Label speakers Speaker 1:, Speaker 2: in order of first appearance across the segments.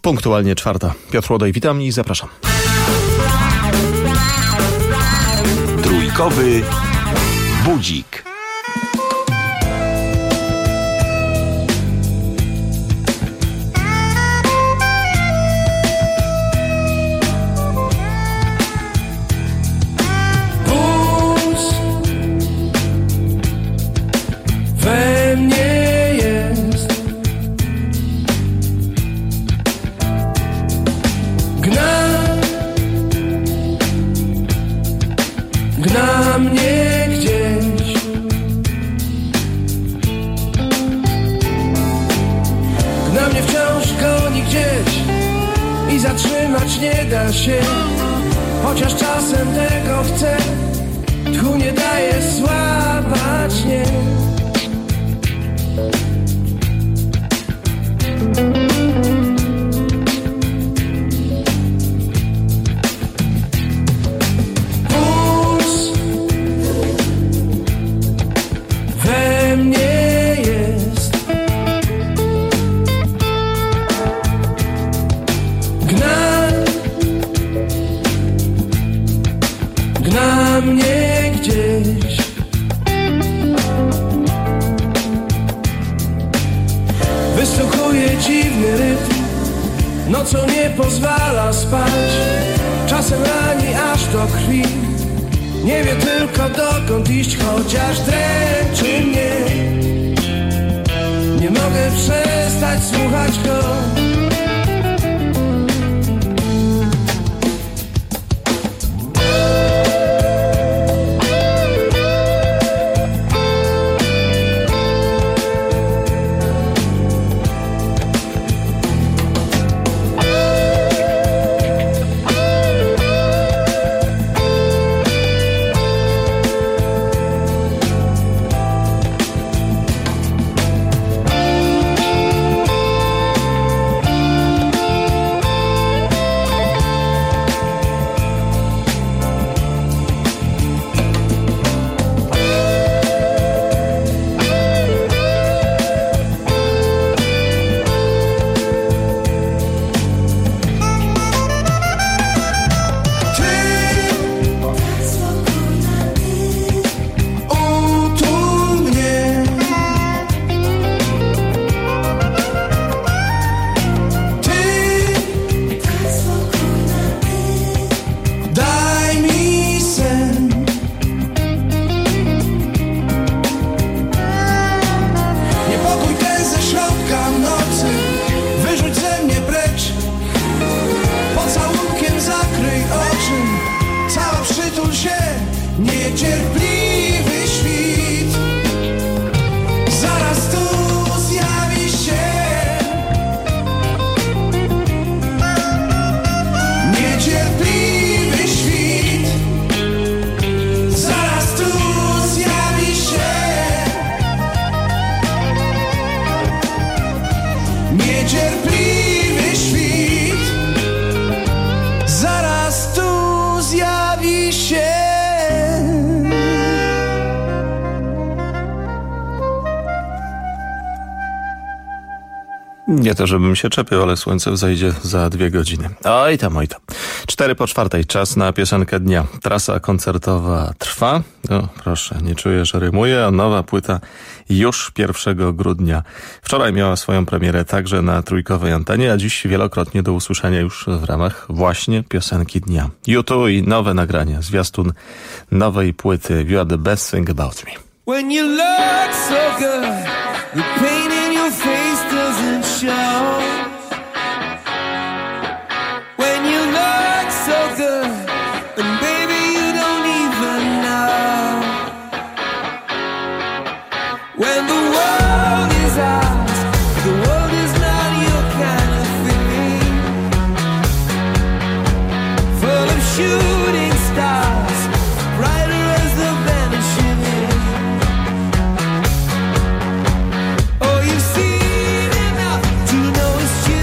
Speaker 1: Punktualnie 4. Piotr Łodej, witam i zapraszam.
Speaker 2: Trójkowy budzik.
Speaker 3: We mnie jest, gna mnie gdzieś, gna mnie wciąż goni gdzieś i zatrzymać nie da się, chociaż czasem tego chcę, tchu nie daje złapać, nie. Puls we mnie jest, gna mnie gdzieś. Wysłuchuje dziwny rytm, nocą nie pozwala spać, czasem rani aż do krwi, nie wie tylko dokąd iść, chociaż dręczy mnie. Nie mogę przestać słuchać go. Niecierpliwy świt zaraz tu zjawi się. Niecierpliwy świt zaraz tu zjawi się. Niecierpliwy świt zaraz tu zjawi się.
Speaker 1: Nie to, żebym się czepiał, ale słońce wzejdzie za 2 godziny. Oj tam. 4:04, czas na piosenkę dnia. Trasa koncertowa trwa. No proszę, nie czuję, że rymuję, a nowa płyta już 1 grudnia. Wczoraj miała swoją premierę także na trójkowej antenie, a dziś wielokrotnie do usłyszenia już w ramach właśnie piosenki dnia. U2 i nowe nagrania, zwiastun nowej płyty You Are The Best Thing About Me.
Speaker 3: When you look so good, the pain in your face doesn't show. When you look so good, and baby you don't even know. When the world is ours, the world is not your kind of thing. Full of shooting stars, brighter as the vanishing in. Oh, you've seen enough to know it's true.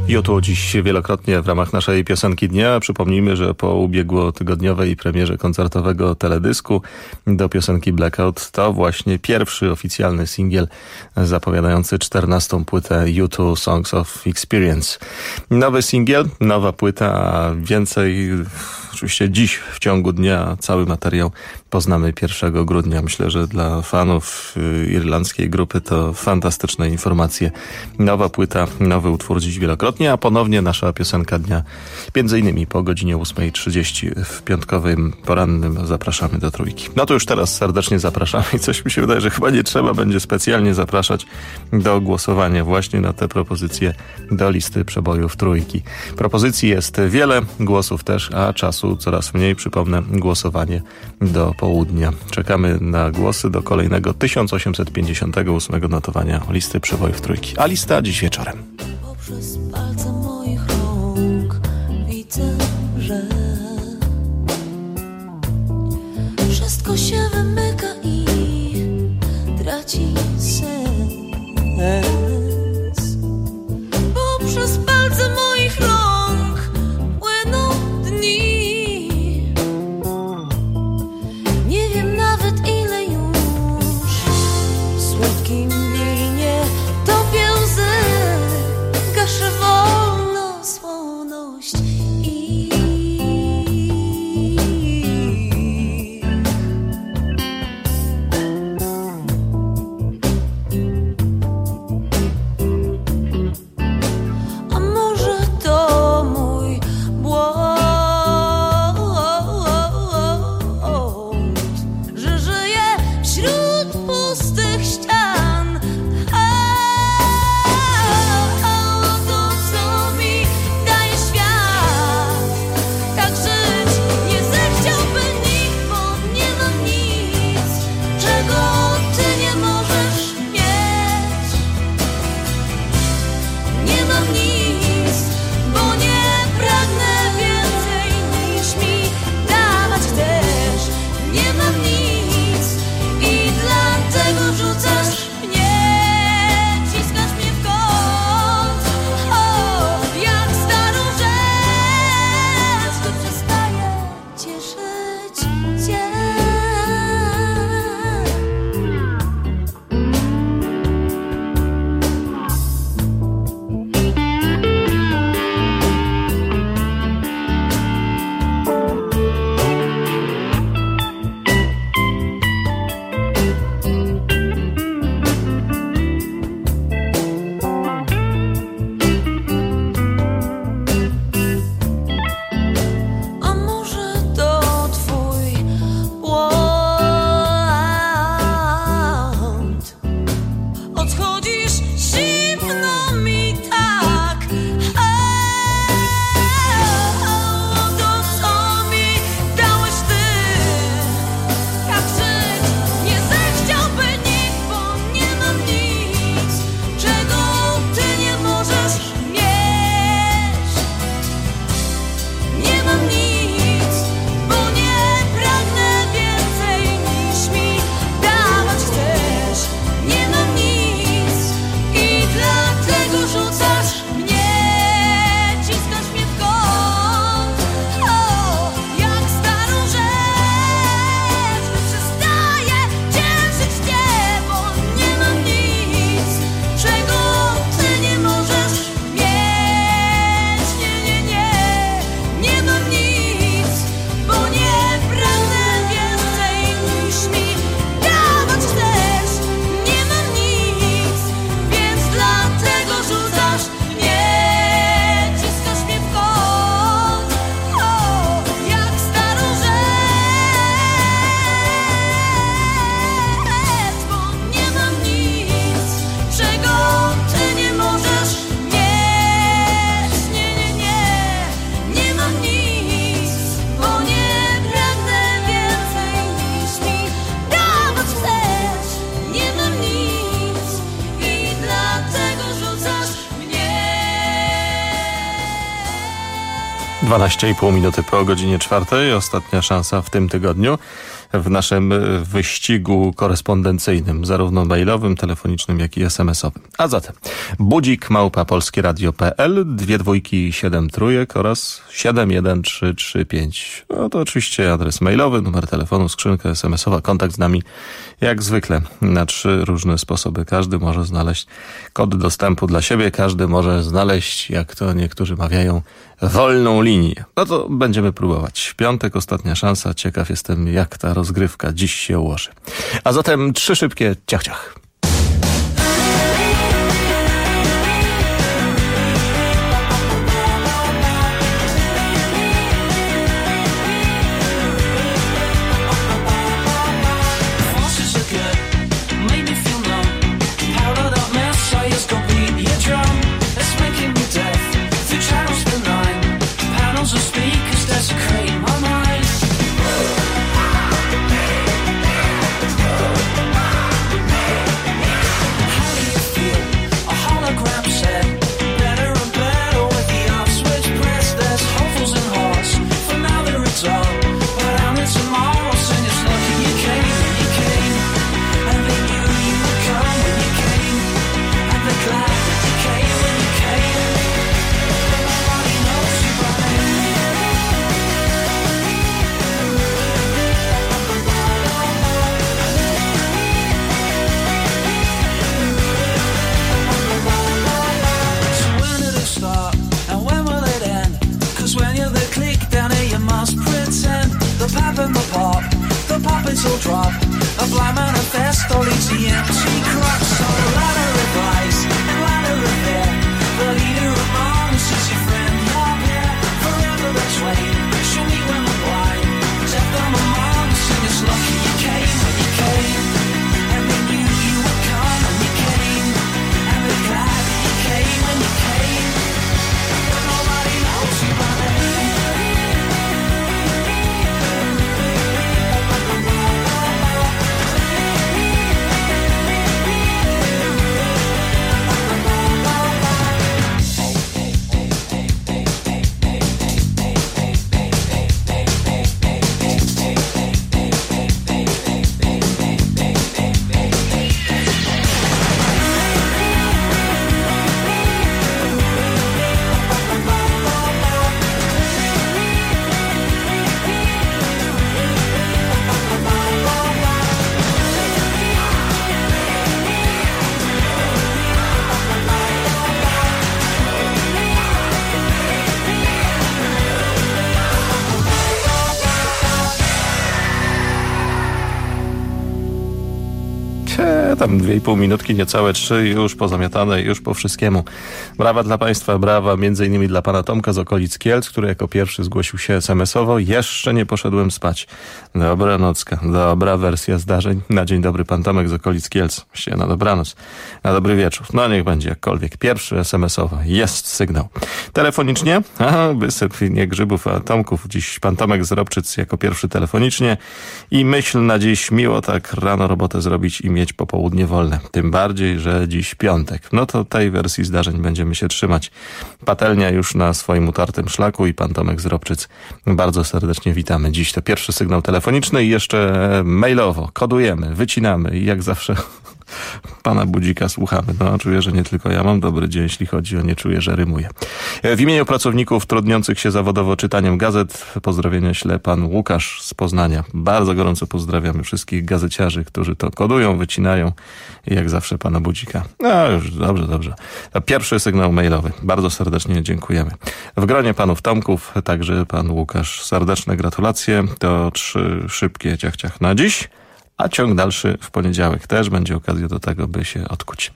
Speaker 1: YouTube dziś wielokrotnie w ramach naszej piosenki dnia. Przypomnijmy, że po ubiegłotygodniowej premierze koncertowego teledysku do piosenki Blackout to właśnie pierwszy oficjalny singiel zapowiadający 14. płytę U2 Songs of Experience. Nowy singiel, nowa płyta, a więcej oczywiście dziś w ciągu dnia cały materiał poznamy 1 grudnia. Myślę, że dla fanów irlandzkiej grupy to fantastyczne informacje. Nowa płyta, nowy utwór dziś wielokrotnie, a ponownie nasza piosenka dnia między innymi po godzinie 8:30 w piątkowym porannym zapraszamy do Trójki. No to już teraz serdecznie zapraszamy i coś mi się wydaje, że chyba nie trzeba będzie specjalnie zapraszać do głosowania właśnie na te propozycje do listy przebojów Trójki. Propozycji jest wiele, głosów też, a czasu coraz mniej. Przypomnę, głosowanie do południa. Czekamy na głosy do kolejnego 1858 notowania listy przebojów Trójki. A lista dziś wieczorem.
Speaker 4: Poprzez palce moich rąk widzę, że wszystko się wymyka i traci sens. Poprzez palce moich rąk płyną dni. Nie wiem nawet ile już słodkim linie topię łzy. Gaszę wolno słoność i a może to mój błąd, że żyję wśród pustych ścian. To, co mi daje świat, tak żyć nie zechciałby nikt, bo nie mam nic, czego ty nie możesz mieć. Nie mam nic, bo nie pragnę więcej niż mi dawać chcesz. Nie mam nic i dlatego rzucasz mnie, ciskasz mnie w kąt. O, jak starą rzecz, to przestaje cieszyć cię. A może to twój błąd? Odchodzisz zimno mi tak. To, co mi dałeś ty, jak żyć nie zechciałby nikt, bo nie mam nic, czego ty nie możesz mieć. Nie mam nic, bo nie pragnę więcej niż mi dawać chcesz. Nie mam nic i dlatego rzucasz mnie, ciskasz mnie w kąt. O, jak starą rzecz, przestaje cieszyć cię, bo nie mam nic, czego ty nie możesz mieć. Nie mam nic, bo nie pragnę więcej niż mi dawać chcesz. Nie mam nic, więc dlatego rzucasz mnie, ciskasz mnie w kąt. O, jak starą rzecz, bo nie mam nic, czego ty nie możesz mieć. Nie mam nic, bo nie pragnę więcej niż mi dawać chcesz. Nie mam nic i dlatego rzucasz mnie.
Speaker 1: 12,5 minuty po godzinie 4. Ostatnia szansa w tym tygodniu. w naszym wyścigu korespondencyjnym, zarówno mailowym, telefonicznym, jak i SMS-owym. A zatem budzik@polskieradio.pl, 2 dwójki 7 trójek oraz 71335. No to oczywiście adres mailowy, numer telefonu, skrzynka SMS-owa, kontakt z nami jak zwykle na 3 różne sposoby. Każdy może znaleźć kod dostępu dla siebie, każdy może znaleźć, jak to niektórzy mawiają, wolną linię. No to będziemy próbować. W piątek ostatnia szansa. Ciekaw jestem, jak ta rozgrywka dziś się ułoży. A zatem 3 szybkie ciach-ciach. Tam 2,5 minutki, niecałe 3, już pozamiatane, już po wszystkiemu. Brawa dla Państwa, brawa między innymi dla pana Tomka z okolic Kielc, który jako pierwszy zgłosił się SMS-owo. Jeszcze nie poszedłem spać. Dobra nocka, dobra wersja zdarzeń. Na dzień dobry, pan Tomek z okolic Kielc. Właściwie na dobranoc, na dobry wieczór. No niech będzie jakkolwiek. Pierwszy SMS-owo. Jest sygnał. Telefonicznie? Aha, wysyp nie grzybów, a tomków. Dziś pan Tomek z Robczyc jako pierwszy telefonicznie. I myśl na dziś, miło tak rano robotę zrobić i mieć popołudnie wolne. Tym bardziej, że dziś piątek. No to tej wersji zdarzeń będziemy się trzymać. Patelnia już na swoim utartym szlaku i pan Tomek z Robczyc. Bardzo serdecznie witamy. Dziś to pierwszy sygnał telefoniczny i jeszcze mailowo. Kodujemy, wycinamy i jak zawsze pana Budzika słuchamy. No, czuję, że nie tylko ja mam dobry dzień, jeśli chodzi o nie czuję, że rymuję. W imieniu pracowników trudniących się zawodowo czytaniem gazet pozdrowienia śle pan Łukasz z Poznania. Bardzo gorąco pozdrawiamy wszystkich gazeciarzy, którzy to kodują, wycinają i jak zawsze pana Budzika. No już, dobrze. Pierwszy sygnał mailowy. Bardzo serdecznie dziękujemy. W gronie panów Tomków także pan Łukasz. Serdeczne gratulacje. To 3 szybkie ciach na dziś. A ciąg dalszy w poniedziałek też będzie okazja do tego, by się odkuć.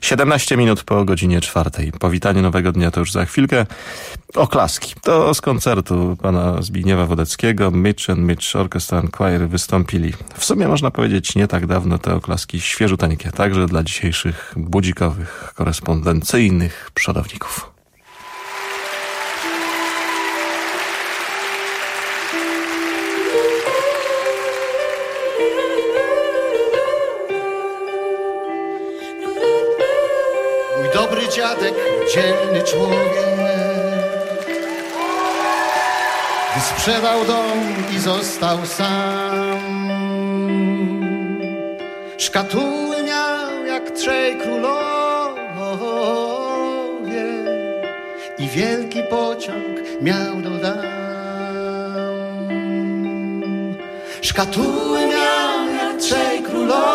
Speaker 1: 17 minut po godzinie 4. Powitanie nowego dnia to już za chwilkę. Oklaski. To z koncertu pana Zbigniewa Wodeckiego. Mitch and Mitch Orchestra and Choir wystąpili. W sumie można powiedzieć nie tak dawno te oklaski świeżuteńkie. Także dla dzisiejszych budzikowych, korespondencyjnych przodowników.
Speaker 5: Dobry dziadek, dzielny człowiek, gdy sprzedał dom i został sam, Szkatuły miał jak trzej królowie i wielki pociąg miał do dam. Szkatuły miał jak trzej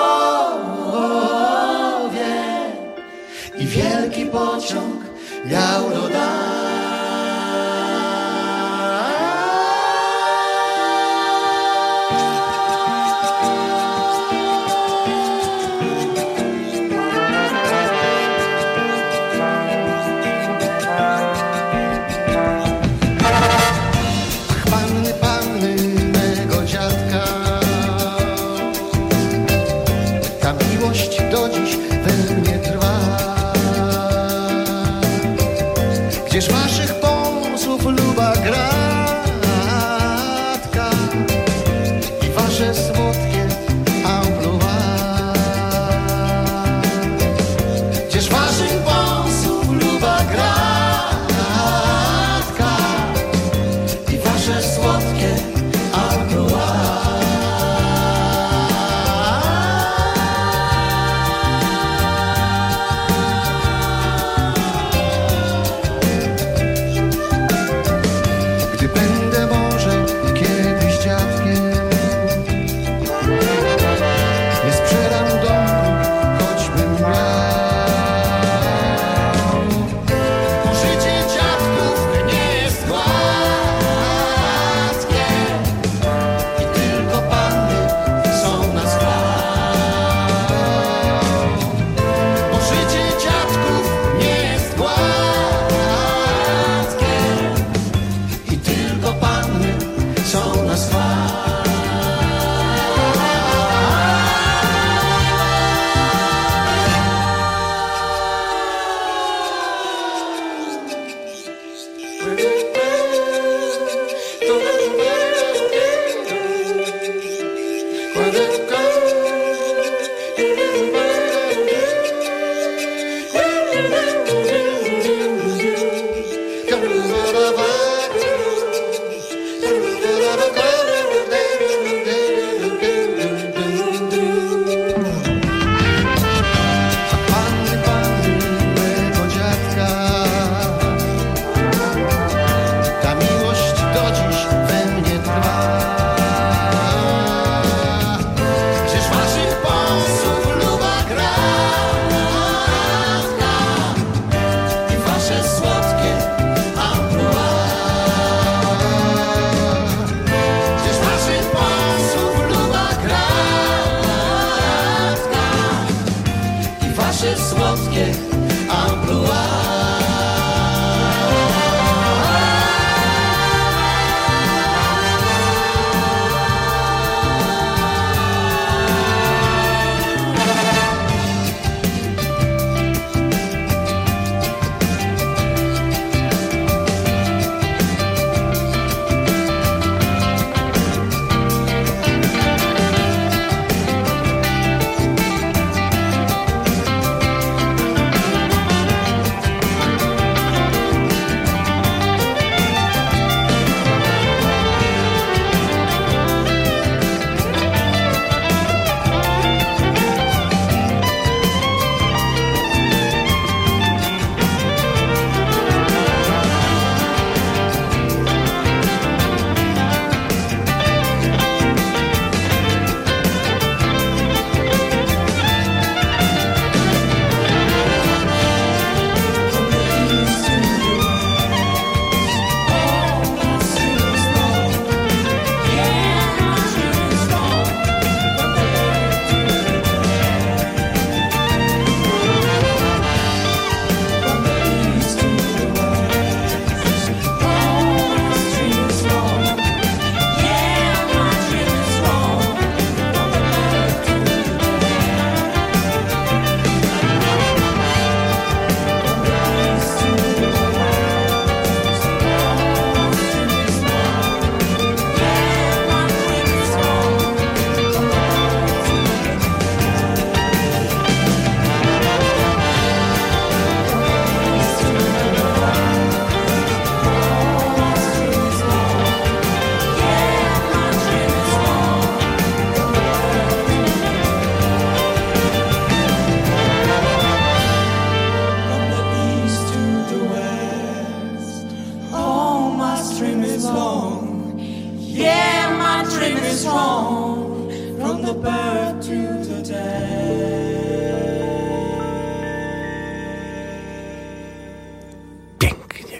Speaker 5: królowie i wielki pociąg miał do dam. Do dziś we mnie trwa. Gdzież waszych pomysłów luba gratka i wasze słodkie amploa. Gdzież waszych pomysłów luba gratka i wasze słodkie amploa.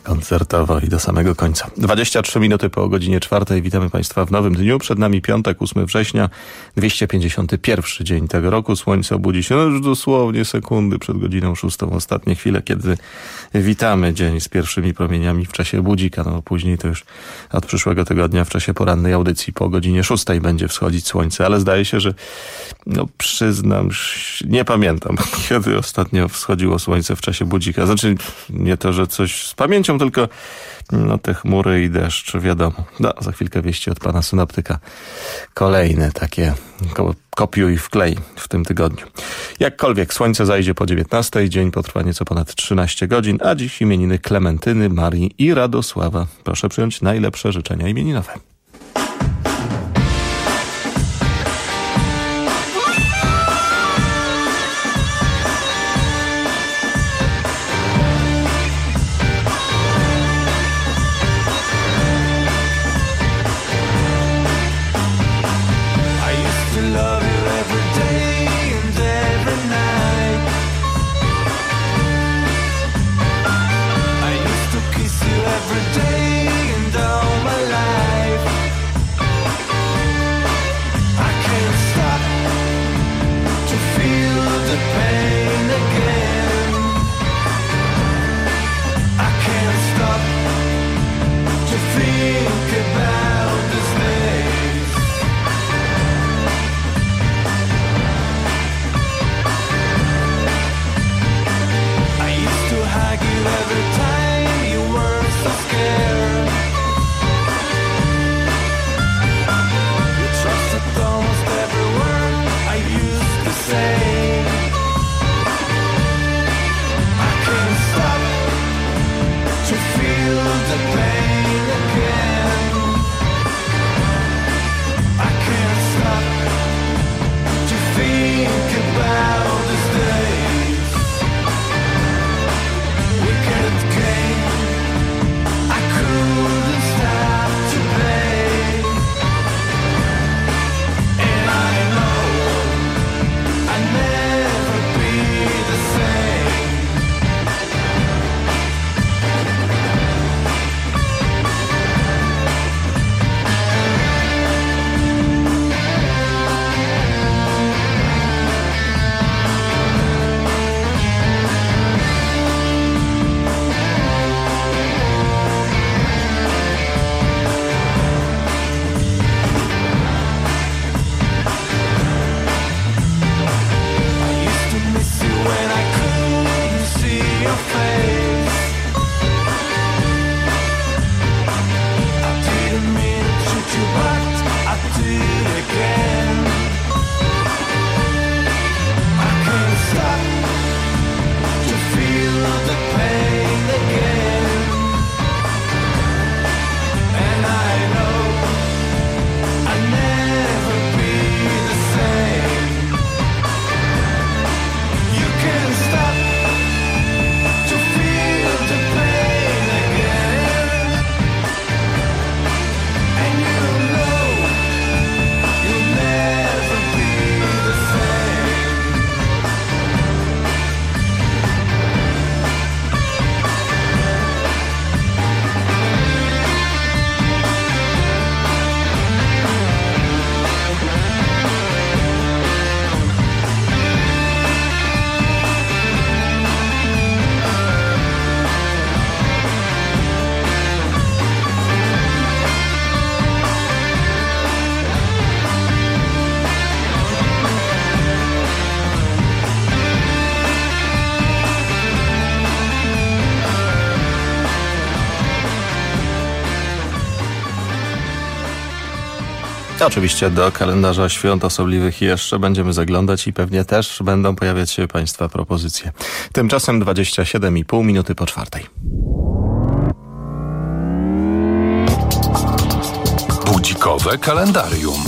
Speaker 1: koncertowo i do samego końca. 23 minuty po godzinie 4. Witamy Państwa w nowym dniu. Przed nami piątek, 8 września, 251 dzień tego roku. Słońce obudzi się już dosłownie sekundy przed godziną 6. Ostatnie chwile, kiedy witamy dzień z pierwszymi promieniami w czasie budzika. No później to już od przyszłego tygodnia w czasie porannej audycji po godzinie 6 będzie wschodzić słońce. Ale zdaje się, że przyznam, nie pamiętam, kiedy ostatnio wschodziło słońce w czasie budzika. Znaczy nie to, że coś z pamięcią, tylko te chmury i deszcz, wiadomo. Za chwilkę wieści od pana synoptyka. Kolejne takie kopiuj wklej w tym tygodniu. Jakkolwiek, słońce zajdzie po 19, dzień potrwa nieco ponad 13 godzin, a dziś imieniny Klementyny, Marii i Radosława. Proszę przyjąć najlepsze życzenia imieninowe. Oczywiście do kalendarza świąt osobliwych jeszcze będziemy zaglądać i pewnie też będą pojawiać się Państwa propozycje. Tymczasem 27,5 minuty po 4.
Speaker 2: Budzikowe kalendarium.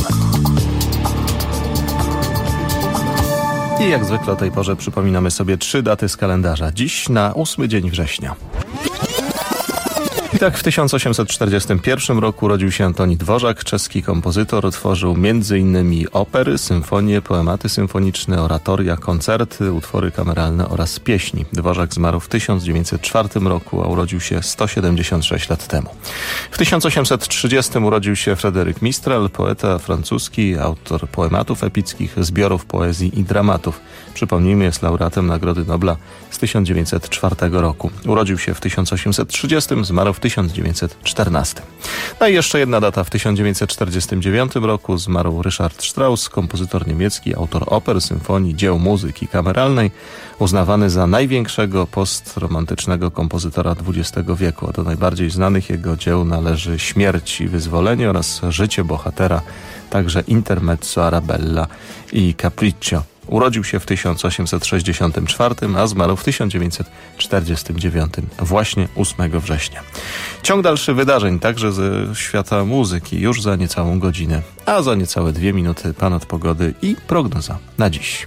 Speaker 1: I jak zwykle o tej porze przypominamy sobie 3 daty z kalendarza. Dziś na 8 dzień września. tak w 1841 roku urodził się Antoni Dworzak, czeski kompozytor. Tworzył m.in. opery, symfonie, poematy symfoniczne, oratoria, koncerty, utwory kameralne oraz pieśni. Dworzak zmarł w 1904 roku, a urodził się 176 lat temu. W 1830 urodził się Fryderyk Mistral, poeta francuski, autor poematów epickich, zbiorów poezji i dramatów. Przypomnijmy, jest laureatem Nagrody Nobla z 1904 roku. Urodził się w 1830, zmarł w 1914. No i jeszcze jedna data. W 1949 roku zmarł Richard Strauss, kompozytor niemiecki, autor oper, symfonii, dzieł muzyki kameralnej, uznawany za największego postromantycznego kompozytora XX wieku. A do najbardziej znanych jego dzieł należy Śmierć i wyzwolenie oraz Życie bohatera, także Intermezzo Arabella i Capriccio. Urodził się w 1864, a zmarł w 1949, właśnie 8 września. Ciąg dalszy wydarzeń, także ze świata muzyki, już za niecałą godzinę, a za niecałe 2 minuty pan od pogody i prognoza na dziś.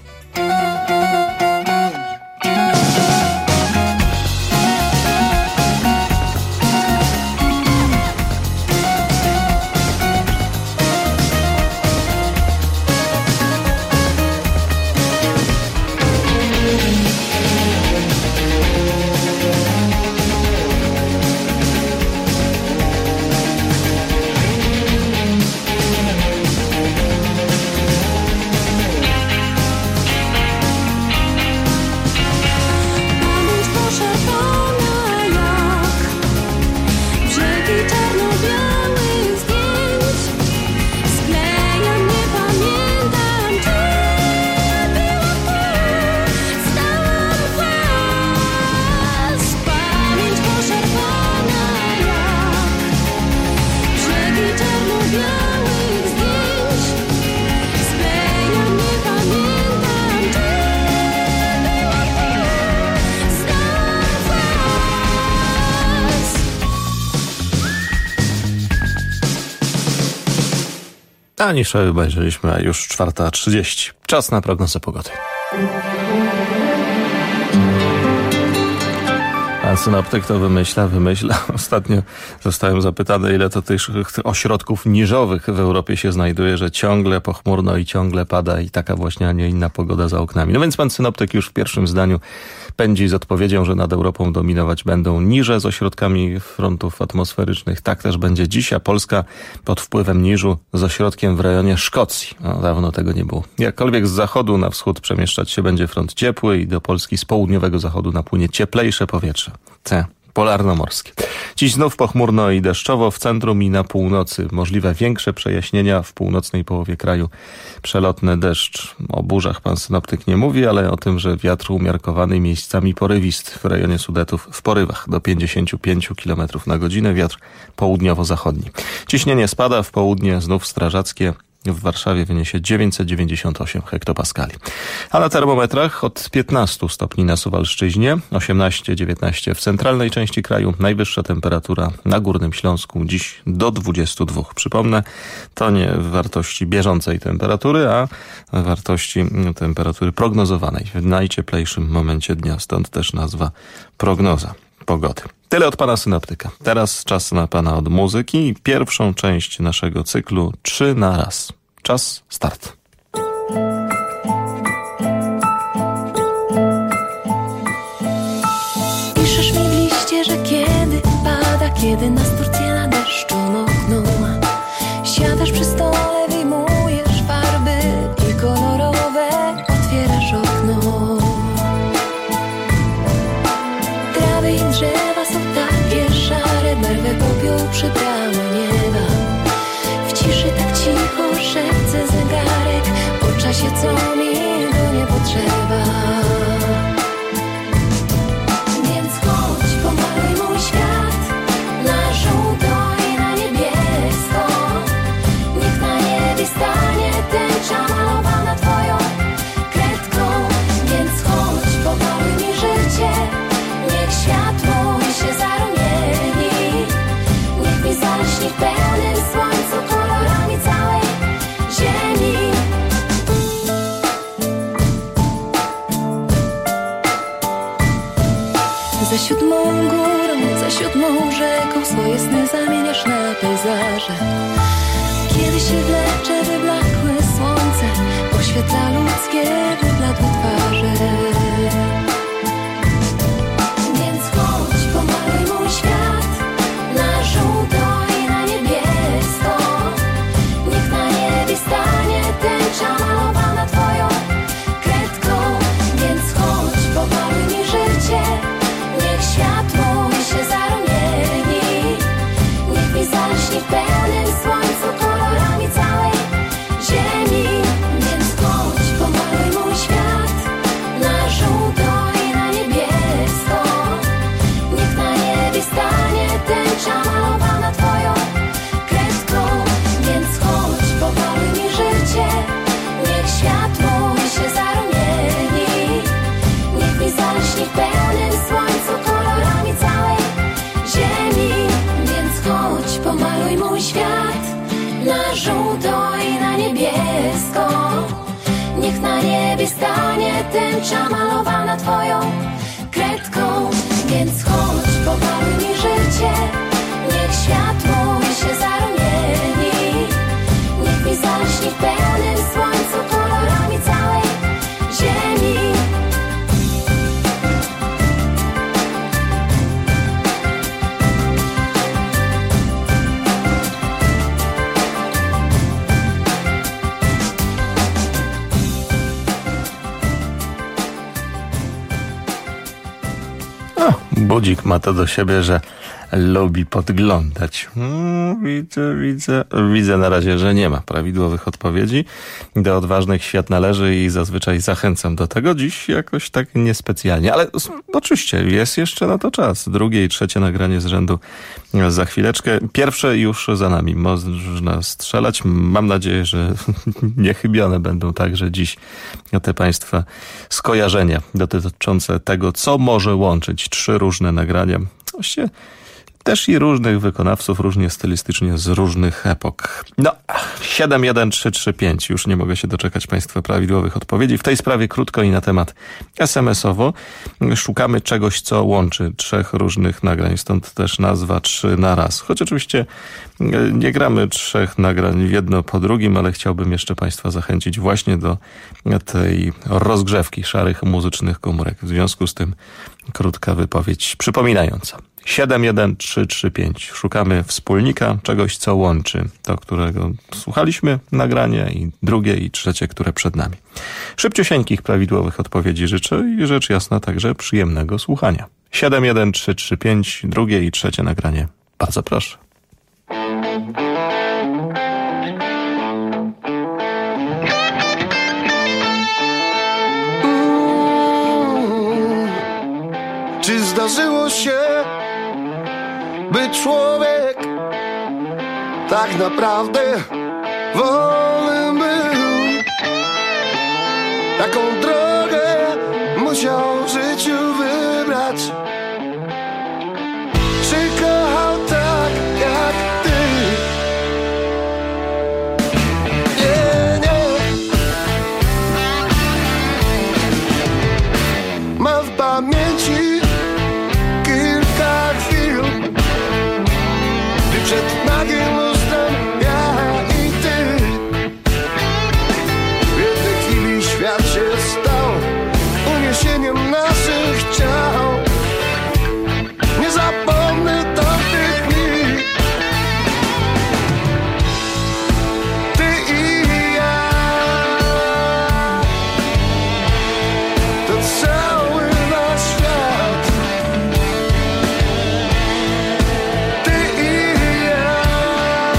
Speaker 1: Niższe obejrzeliśmy, a już 4:30. Czas na prognozę pogody. A synoptyk to wymyśla. Ostatnio zostałem zapytany, ile to tych ośrodków niżowych w Europie się znajduje, że ciągle pochmurno i ciągle pada i taka właśnie, a nie inna pogoda za oknami. No więc pan synoptyk już w pierwszym zdaniu pędzi z odpowiedzią, że nad Europą dominować będą niże z ośrodkami frontów atmosferycznych. Tak też będzie dziś, a Polska pod wpływem niżu z ośrodkiem w rejonie Szkocji. No, dawno tego nie było. Jakkolwiek z zachodu na wschód przemieszczać się będzie front ciepły i do Polski z południowego zachodu napłynie cieplejsze powietrze. Polarnomorskie. Dziś znów pochmurno i deszczowo w centrum i na północy. Możliwe większe przejaśnienia w północnej połowie kraju. Przelotny deszcz. O burzach pan synoptyk nie mówi, ale o tym, że wiatr umiarkowany miejscami porywisty w rejonie Sudetów w porywach do 55 km na godzinę. Wiatr południowo-zachodni. Ciśnienie spada w południe, znów strażackie. W Warszawie wyniesie 998 hektopaskali. A na termometrach od 15 stopni na Suwalszczyźnie, 18-19 w centralnej części kraju. Najwyższa temperatura na Górnym Śląsku dziś do 22. Przypomnę, to nie wartości bieżącej temperatury, a wartości temperatury prognozowanej w najcieplejszym momencie dnia. Stąd też nazwa prognoza pogody. Tyle od pana synoptyka. Teraz czas na pana od muzyki i pierwszą część naszego cyklu 3 na raz. Czas, start.
Speaker 4: Piszesz mi w liście, że kiedy pada, kiedy nas Turcja na deszczu mokną, siadasz przy stole, wyjmujesz farby i kolorowe otwierasz okno. Trawy i drzewa są takie szare, barwę popiół przybrało nieba. W ciszy tak cicho szepce zegarek o czasie, co mi go nie potrzeba. Więc chodź, pomaluj mój świat na żółto i na niebiesko. Niech na niebie stanie tęcza malowana twoją kredką. Więc chodź, pomaluj mi życie. Niech świat mój się zarumieni. Niech mi zaśnie w pełnym słońcu kolorami całej ziemi. Za 7 górą, za
Speaker 6: 7 rzeką swoje sny zamieniasz na pejzaże. Kiedy się wlecze wyblakłe słońce, oświetla ludzkie wybladłe twarze.
Speaker 4: Więc chodź, pomaluj mój świat na żółto i na niebiesko. Niech na niebie stanie tęcza malowana twoją kredką. Więc chodź, pomaluj mi życie, niech świat mój się zarumieni. Niech mi zaśnie w pełnym słońcu kolorami całej ziemi. Więc chodź, pomaluj mój świat na żółto i na niebiesko. Niech na niebie stanie tęcza malowana twoją kredką. Więc chodź, pomaluj mi życie, niech świat mój się zarumieni. Niech mi zaśnie w pełnym słońcu kolorami całej ziemi. Więc chodź, pomaluj mój świat na żółto i na niebiesko. Niech na niebie stanie tęcza malowana twoją kredką. Więc chodź, pomaluj mi życie, niech świat mój się zarumieni. Niech mi zaśnie w pełnym słońcu kolorami całej ziemi.
Speaker 1: Budzik ma to do siebie, że lubi podglądać. Widzę na razie, że nie ma prawidłowych odpowiedzi. Do odważnych świat należy i zazwyczaj zachęcam do tego. Dziś jakoś tak niespecjalnie, ale oczywiście jest jeszcze na to czas. Drugie i trzecie nagranie z rzędu za chwileczkę. Pierwsze już za nami. Można strzelać. Mam nadzieję, że niechybione będą także dziś te Państwa skojarzenia dotyczące tego, co może łączyć 3 różne nagrania. Właściwie też i różnych wykonawców, różnie stylistycznie z różnych epok. 71335. Już nie mogę się doczekać Państwa prawidłowych odpowiedzi. W tej sprawie krótko i na temat SMS-owo. Szukamy czegoś, co łączy 3 różnych nagrań. Stąd też nazwa 3 na raz. Choć oczywiście nie gramy 3 nagrań jedno po drugim, ale chciałbym jeszcze Państwa zachęcić właśnie do tej rozgrzewki szarych muzycznych komórek. W związku z tym krótka wypowiedź przypominająca. 71335. Szukamy wspólnika, czegoś, co łączy to, którego słuchaliśmy, nagranie, i drugie i trzecie, które przed nami. Szybciusieńkich prawidłowych odpowiedzi życzę i rzecz jasna także przyjemnego słuchania. 71335, drugie i trzecie nagranie. Bardzo proszę.
Speaker 3: Czy zdarzyło się, by człowiek tak naprawdę wolny był? Jaką drogę musiał w życiu wybrać? Czy kochał tak jak ty? Nie, nie. Mam w pamięci kilka chwil, gdy przed nagiem lustrem ja i ty. W jednej chwili świat się stał uniesieniem naszych ciał. Nie zapomnę tamtych dni. Ty i ja, to cały nasz świat. Ty i ja,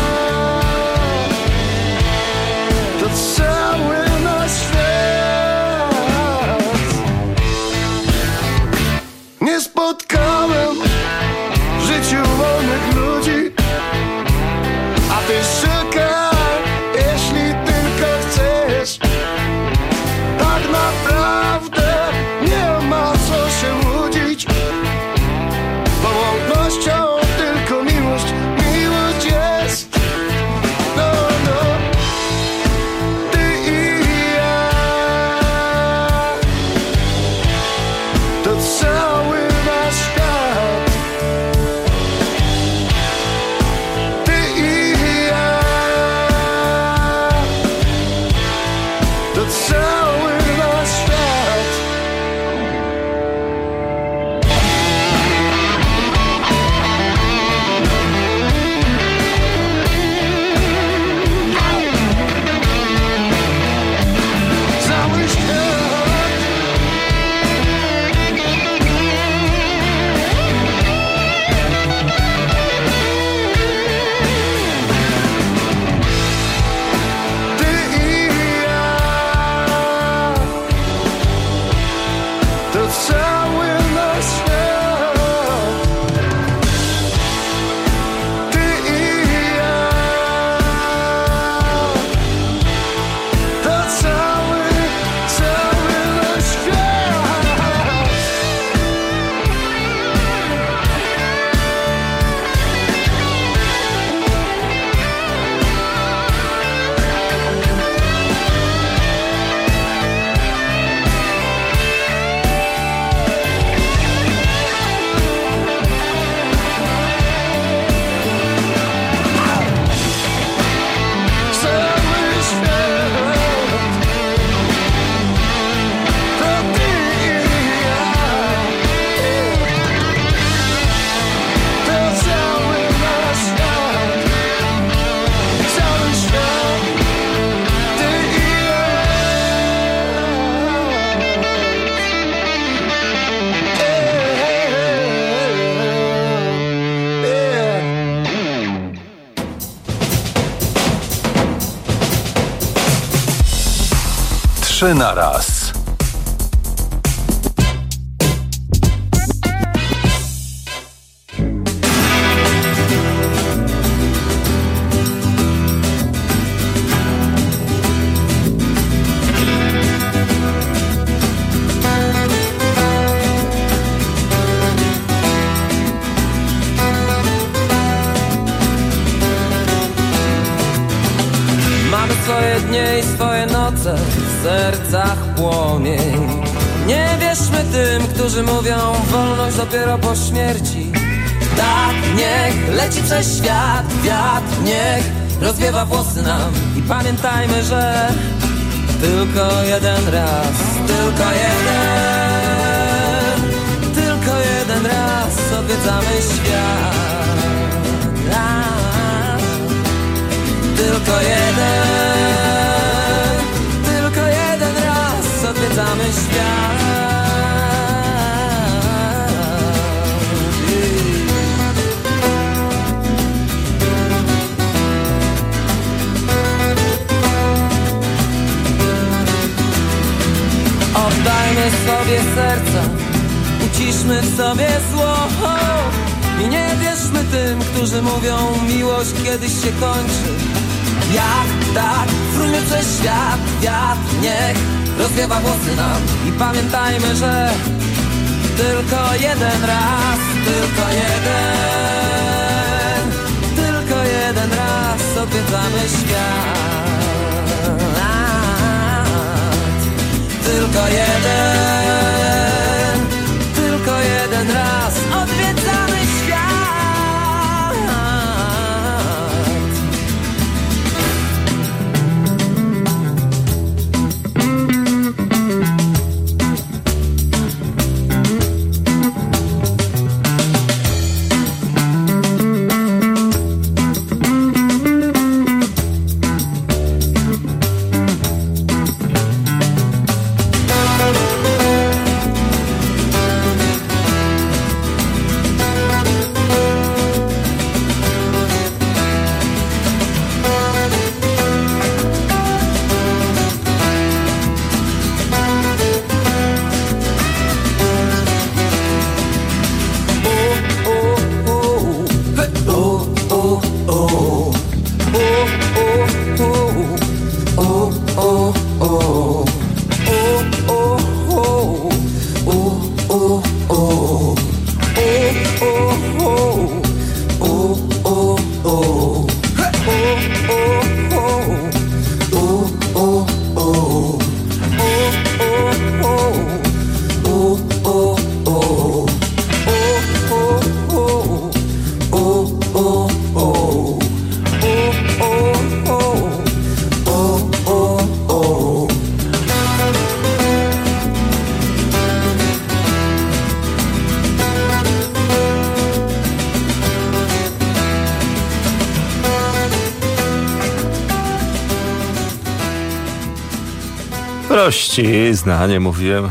Speaker 2: 3 na raz.
Speaker 7: Swoje dnie i swoje noce, w sercach płomień. Nie wierzmy tym, którzy mówią, wolność dopiero po śmierci. Tak, niech leci przez świat wiatr, niech rozwiewa włosy nam. I pamiętajmy, że tylko jeden raz, tylko jeden raz odwiedzamy świat. Tylko jeden raz odwiedzamy świat. Oddajmy sobie serca, uciszmy w sobie zło. I nie wierzmy tym, którzy mówią, miłość kiedyś się kończy. Jak tak, frujmy przez świat, wiatr niech rozwiewa włosy nam. I pamiętajmy, że tylko jeden raz, tylko jeden raz odwiedzamy świat. Tylko jeden raz odwiedzamy świat.
Speaker 1: Prościzna, nie mówiłem,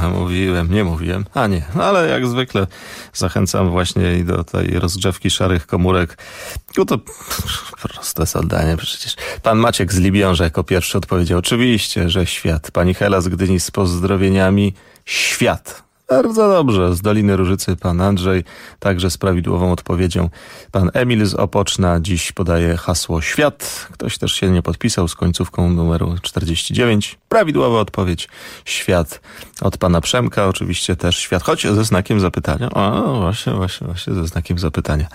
Speaker 1: a nie. No ale jak zwykle zachęcam właśnie i do tej rozgrzewki szarych komórek. No to proste zadanie przecież. Pan Maciek z Libiąża jako pierwszy odpowiedział. Oczywiście, że świat. Pani Hela z Gdyni z pozdrowieniami. Świat. Bardzo dobrze. Z Doliny Różycy pan Andrzej, także z prawidłową odpowiedzią. Pan Emil z Opoczna dziś podaje hasło świat. Ktoś też się nie podpisał z końcówką numeru 49. Prawidłowa odpowiedź świat. Od pana Przemka oczywiście też świat, choć ze znakiem zapytania. O, właśnie ze znakiem zapytania.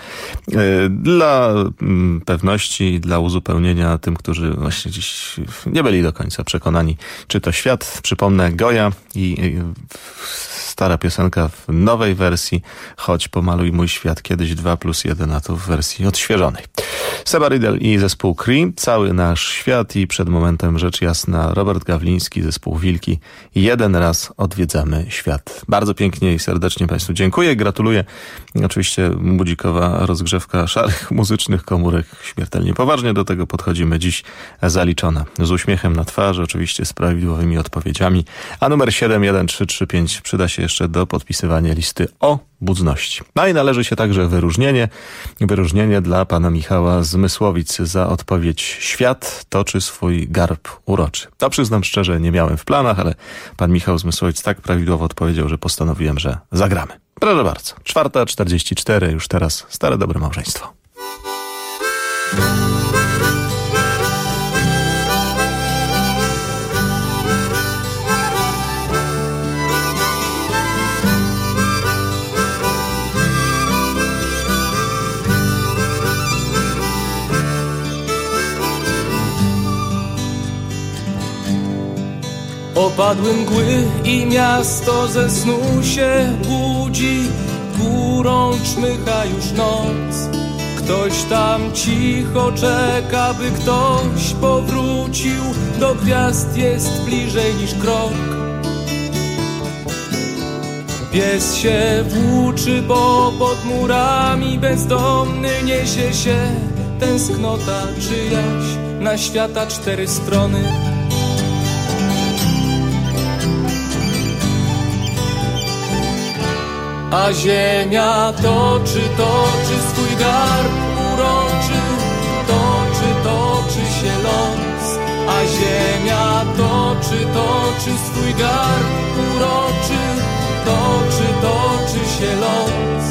Speaker 1: Dla pewności, dla uzupełnienia tym, którzy właśnie dziś nie byli do końca przekonani, czy to świat. Przypomnę, Goja i stara piosenka w nowej wersji, choć Pomaluj mój świat kiedyś 2+1, a to w wersji odświeżonej. Seba Rydel i zespół Cree, cały nasz świat i przed momentem rzecz jasna Robert Gawliński, zespół Wilki. Jeden raz odwiedzamy świat. Bardzo pięknie i serdecznie Państwu dziękuję, gratuluję. Oczywiście budzikowa rozgrzewka szarych muzycznych komórek. Śmiertelnie poważnie do tego podchodzimy dziś, zaliczona. Z uśmiechem na twarzy, oczywiście z prawidłowymi odpowiedziami. A numer 71335 przyda się jeszcze do podpisywania listy o Budzności. No i należy się także wyróżnienie dla pana Michała z Mysłowic za odpowiedź Świat toczy swój garb uroczy. To przyznam szczerze, nie miałem w planach, ale pan Michał z Mysłowic tak prawidłowo odpowiedział, że postanowiłem, że zagramy. Proszę bardzo. 4:44, już teraz Stare Dobre Małżeństwo.
Speaker 3: Opadły mgły i miasto ze snu się budzi, górą czmycha już noc. Ktoś tam cicho czeka, by ktoś powrócił, do gwiazd jest bliżej niż krok. Pies się włóczy, bo pod murami bezdomny niesie się tęsknota czyjaś na świata 4 strony. A ziemia toczy swój garb uroczy, toczy się los. A ziemia toczy swój garb uroczy, toczy się los.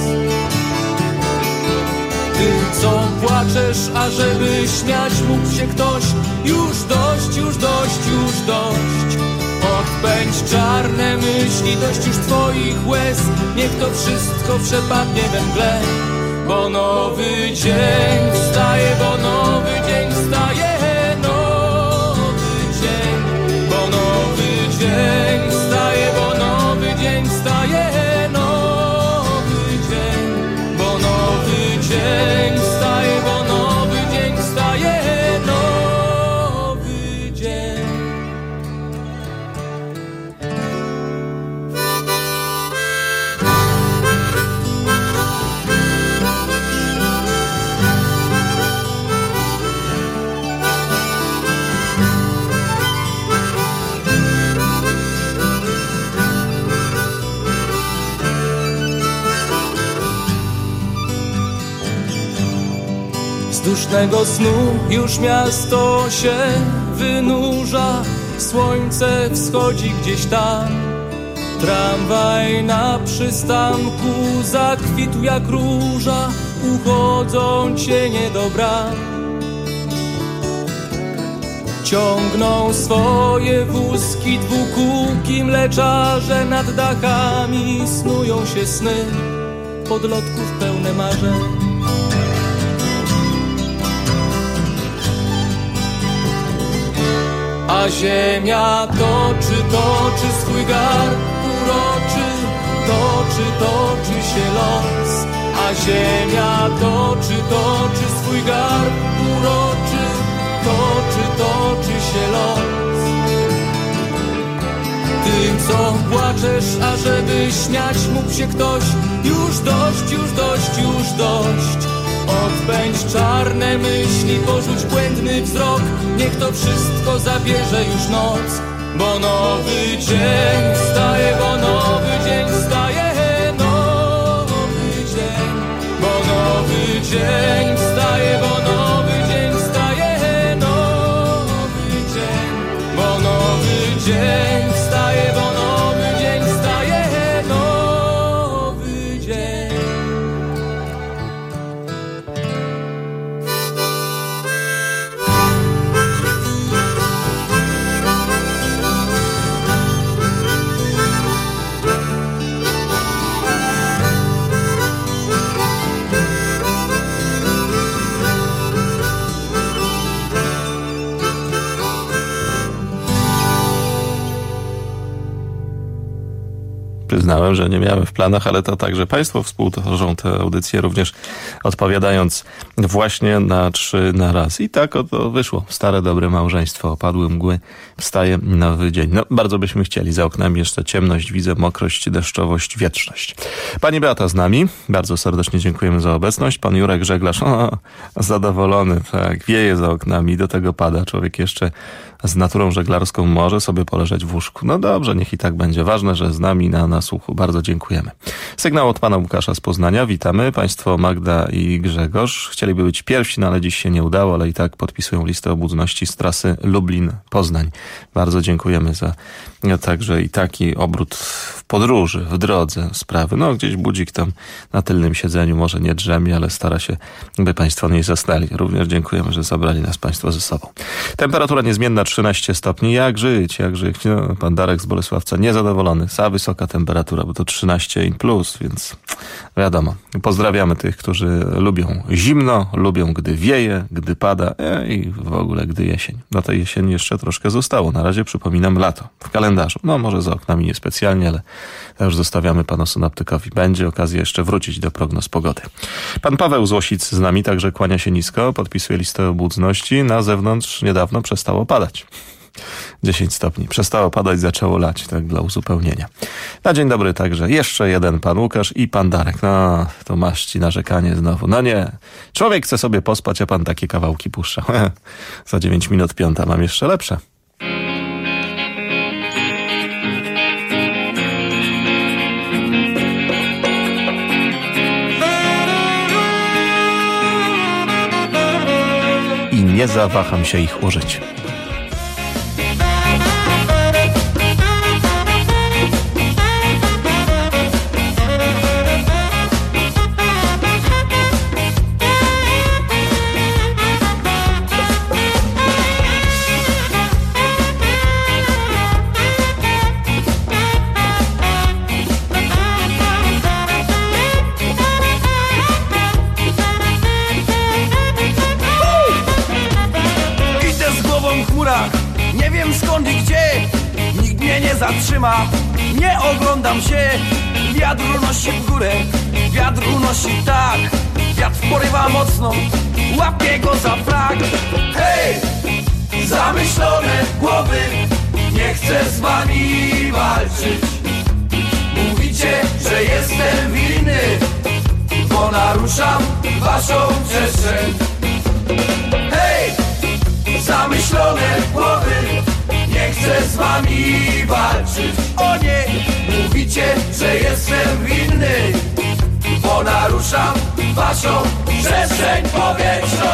Speaker 3: Ty, co płaczesz, ażeby śmiać mógł się ktoś, już dość, już dość, już dość. Odpędź czarne myśli, dość już twoich łez. Niech to wszystko przepadnie we mgle. Bo nowy dzień wstaje, bo nowy dzień wstaje, nowy dzień. Bo nowy dzień wstaje, bo nowy dzień wstaje, nowy dzień. Bo nowy dzień wstaje, bo nowy dzień wstaje, nowy dzień. Z dusznego snu już miasto się wynurza, słońce wschodzi gdzieś tam. Tramwaj na przystanku zakwitł jak róża, uchodzą cienie do bram. Ciągną swoje wózki dwukółki mleczarze, nad dachami snują się sny podlotków pełne marzeń. A ziemia toczy swój garb uroczy, toczy się los. A ziemia toczy swój garb uroczy, toczy się los. Ty, co płaczesz, ażeby śmiać mógł się ktoś, już dość, już dość, już dość. Odpędź czarne myśli, porzuć błędny wzrok. Niech to wszystko zabierze już noc. Bo nowy dzień wstaje, bo nowy dzień wstaje, nowy dzień. Bo nowy dzień wstaje, bo nowy dzień wstaje, nowy dzień. Bo nowy dzień wstaje, bo nowy dzień wstaje, nowy dzień.
Speaker 1: Przyznałem, że nie miałem w planach, ale to także państwo współtworzą tę audycję, również odpowiadając właśnie na 3 na raz. I tak oto wyszło. Stare Dobre Małżeństwo. Opadły mgły, wstaje nowy dzień. No, bardzo byśmy chcieli. Za oknami jeszcze ciemność, widzę mokrość, deszczowość, wietrzność. Pani Beata z nami. Bardzo serdecznie dziękujemy za obecność. Pan Jurek Żeglarz, zadowolony. Tak, wieje za oknami, do tego pada. Człowiek jeszcze z naturą żeglarską może sobie poleżeć w łóżku. No dobrze, niech i tak będzie. Ważne, że z nami na nas słuchu. Bardzo dziękujemy. Sygnał od pana Łukasza z Poznania. Witamy. Państwo Magda i Grzegorz chcieliby być pierwsi, no ale dziś się nie udało, ale i tak podpisują listę obudności z trasy Lublin-Poznań. Bardzo dziękujemy za także i taki obrót w podróży, w drodze sprawy. No gdzieś budzik tam na tylnym siedzeniu może nie drzemie, ale stara się, by państwo nie zasnęli. Również dziękujemy, że zabrali nas państwo ze sobą. Temperatura niezmienna 13 stopni. Jak żyć? No, pan Darek z Bolesławca niezadowolony. Za wysoka temperatura, bo to 13 in plus, więc wiadomo. Pozdrawiamy tych, którzy lubią zimno, lubią gdy wieje, gdy pada i w ogóle gdy jesień. No to jesień jeszcze troszkę zostało. Na razie przypominam lato w kalendarzu. No może za oknami niespecjalnie, ale to już zostawiamy panu synoptykowi. Będzie okazja jeszcze wrócić do prognoz pogody. Pan Paweł z Łosic z nami także kłania się nisko, podpisuje listę obudności. Na zewnątrz niedawno przestało padać. 10 stopni. Przestało padać, zaczęło lać, tak dla uzupełnienia. Na dzień dobry także jeszcze jeden pan Łukasz i pan Darek. No, to maści narzekanie znowu. No nie. Człowiek chce sobie pospać, a pan takie kawałki puszcza. Za 9 minut 5 mam jeszcze lepsze. I nie zawaham się ich użyć.
Speaker 3: Nie wiem skąd i gdzie, nikt mnie nie zatrzyma. Nie oglądam się, wiatr unosi w górę, wiatr unosi tak. Wiatr porywa mocno, łapię go za frak. Hej, zamyślone głowy, nie chcę z wami walczyć. Mówicie, że jestem winny, bo naruszam waszą przestrzeń. Hej, zamyślone głowy, nie chcę z wami walczyć. O nie, mówicie, że jestem winny, bo naruszam waszą przestrzeń powietrzną.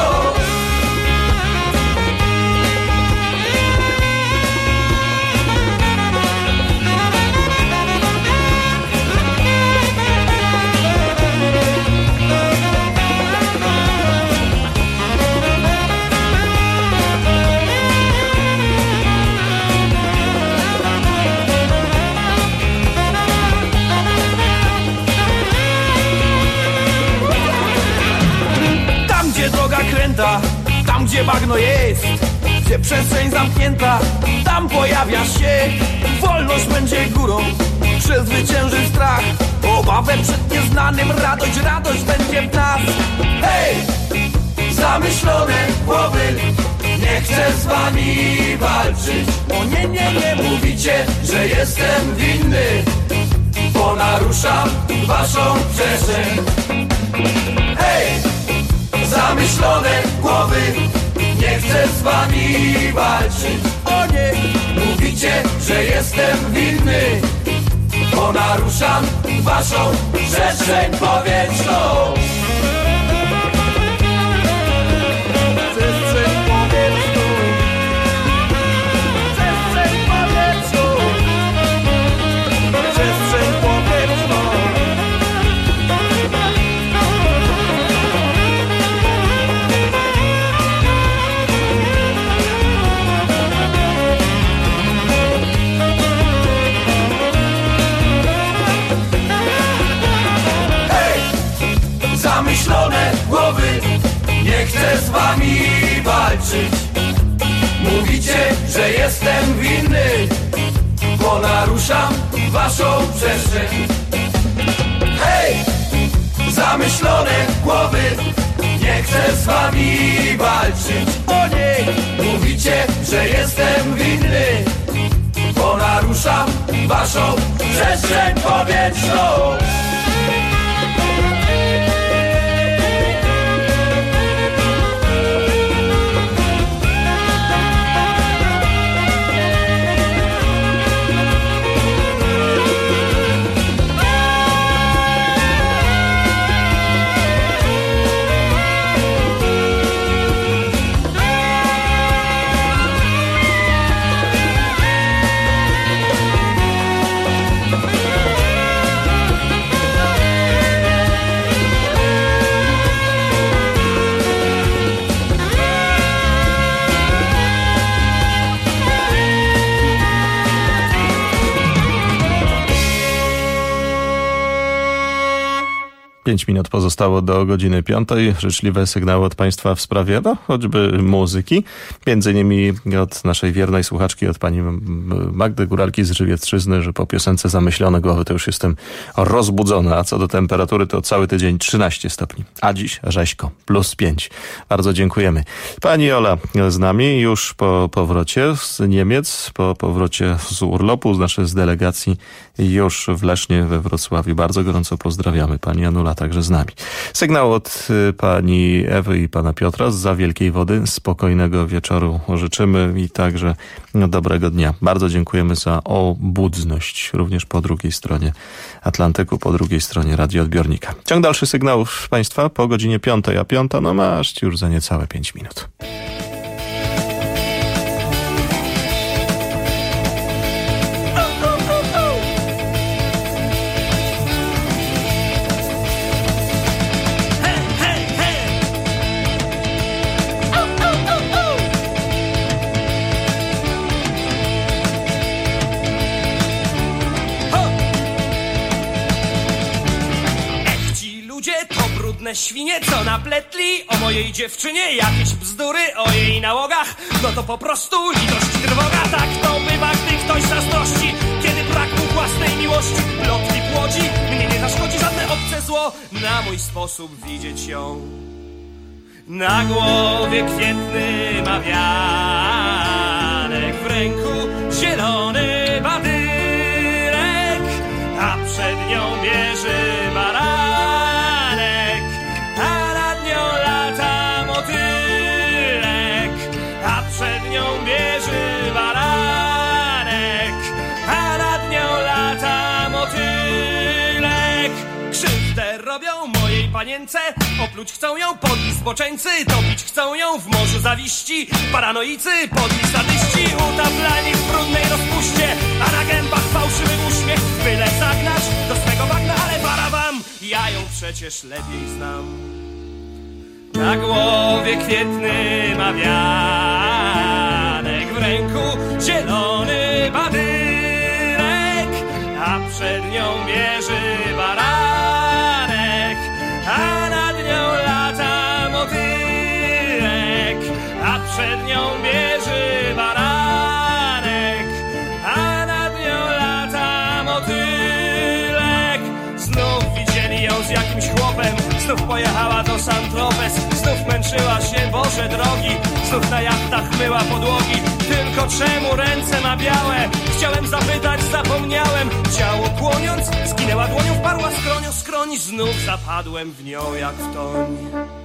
Speaker 3: Droga kręta, tam gdzie bagno jest, gdzie przestrzeń zamknięta, tam pojawia się. Wolność będzie górą, przezwycięży strach, obawę przed nieznanym, radość będzie w nas. Hej, zamyślone głowy, nie chcę z wami walczyć. O nie, nie, nie, mówicie, że jestem winny, bo naruszam waszą przestrzeń. Hej, zamyślone głowy, nie chcę z wami walczyć. O nie, mówicie, że jestem winny, bo naruszam waszą przestrzeń powietrzną. Przestrzeń powietrzną. Przestrzeń powietrzną. Przestrzeń powietrzną. Zamyślone głowy, nie chcę z wami walczyć. Mówicie, że jestem winny, bo naruszam waszą przestrzeń. Hej, zamyślone głowy, nie chcę z wami walczyć. O nie, mówicie, że jestem winny, bo naruszam waszą przestrzeń powietrzną.
Speaker 1: 5 minut pozostało do godziny 5. Życzliwe sygnały od Państwa w sprawie, choćby muzyki. Między innymi od naszej wiernej słuchaczki, od pani Magdy Góralki z Żywiecczyzny, że po piosence Zamyślone głowy to już jestem rozbudzony, a co do temperatury to cały tydzień 13 stopni. A dziś rzeźko, +5. Bardzo dziękujemy. Pani Ola z nami już po powrocie z Niemiec, po powrocie z urlopu, z delegacji już w Lesznie we Wrocławiu. Bardzo gorąco pozdrawiamy. Pani Anula także z nami. Sygnał od pani Ewy i pana Piotra zza Wielkiej Wody. Spokojnego wieczoru życzymy i także dobrego dnia. Bardzo dziękujemy za obudność również po drugiej stronie Atlantyku, po drugiej stronie radioodbiornika. Ciąg dalszy sygnałów Państwa po godzinie 5, a 5 masz już za niecałe 5 minut.
Speaker 3: Świnie, co napletli o mojej dziewczynie jakieś bzdury o jej nałogach, no to po prostu litość i trwoga. Tak to bywa, gdy ktoś zazdrości, kiedy brak mu własnej miłości plotki płodzi. Mnie nie zaszkodzi żadne obce zło, na mój sposób widzieć ją. Na głowie kwietny ma wianek, w ręku zielony badyrek, a przed nią bierze baranek. Bierze baranek, a nad nią lata motylek. Krzywdę robią mojej panience, opluć chcą ją podli zboczeńcy, topić chcą ją w morzu zawiści, paranoicy, podli sadyści, utaplani w brudnej rozpuście, a na gębach fałszywy uśmiech, byle zagnać do swego bagna, ale para wam, ja ją przecież lepiej znam. Na głowie kwietny ma wianek, w ręku zielony badyrek, a przed nią bierze baranek, a nad nią lata motylek, a przed nią bierze baranek, a nad nią lata motylek. Znów widzieli ją z jakimś chłopem, znów pojechała do Saint-Tropez, znów męczyła się, Boże drogi, znów na jachtach myła podłogi. Tylko czemu ręce ma białe? Chciałem zapytać, zapomniałem. Ciało kłoniąc, zginęła dłonią, wparła skroń, znów zapadłem w nią jak w toń.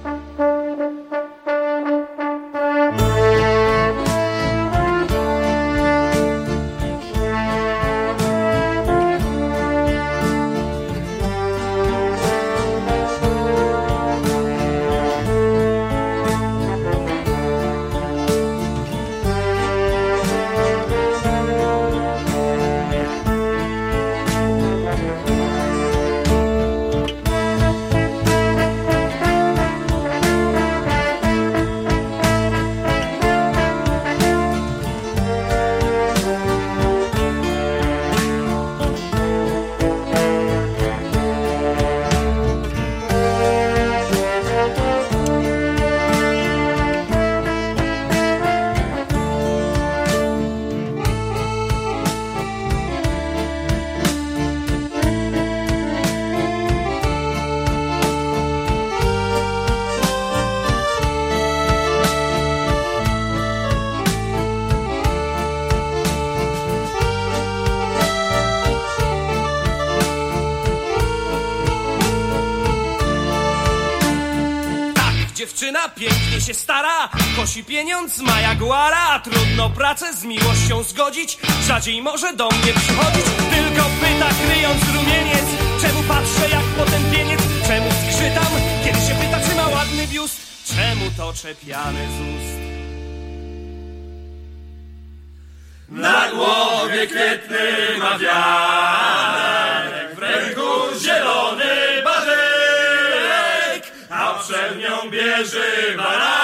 Speaker 3: Dziewczyna pięknie się stara, kosi pieniądz, ma jaguara. Trudno pracę z miłością zgodzić, rzadziej może do mnie przychodzić. Tylko pyta, kryjąc rumieniec, czemu patrzę jak potępieniec. Czemu skrzytam, kiedy się pyta, czy ma ładny biust. Czemu to czepiane z ust. Na głowie kwietny ma wianek, w ręku zielony badyrek, a przed nią bierze baranek.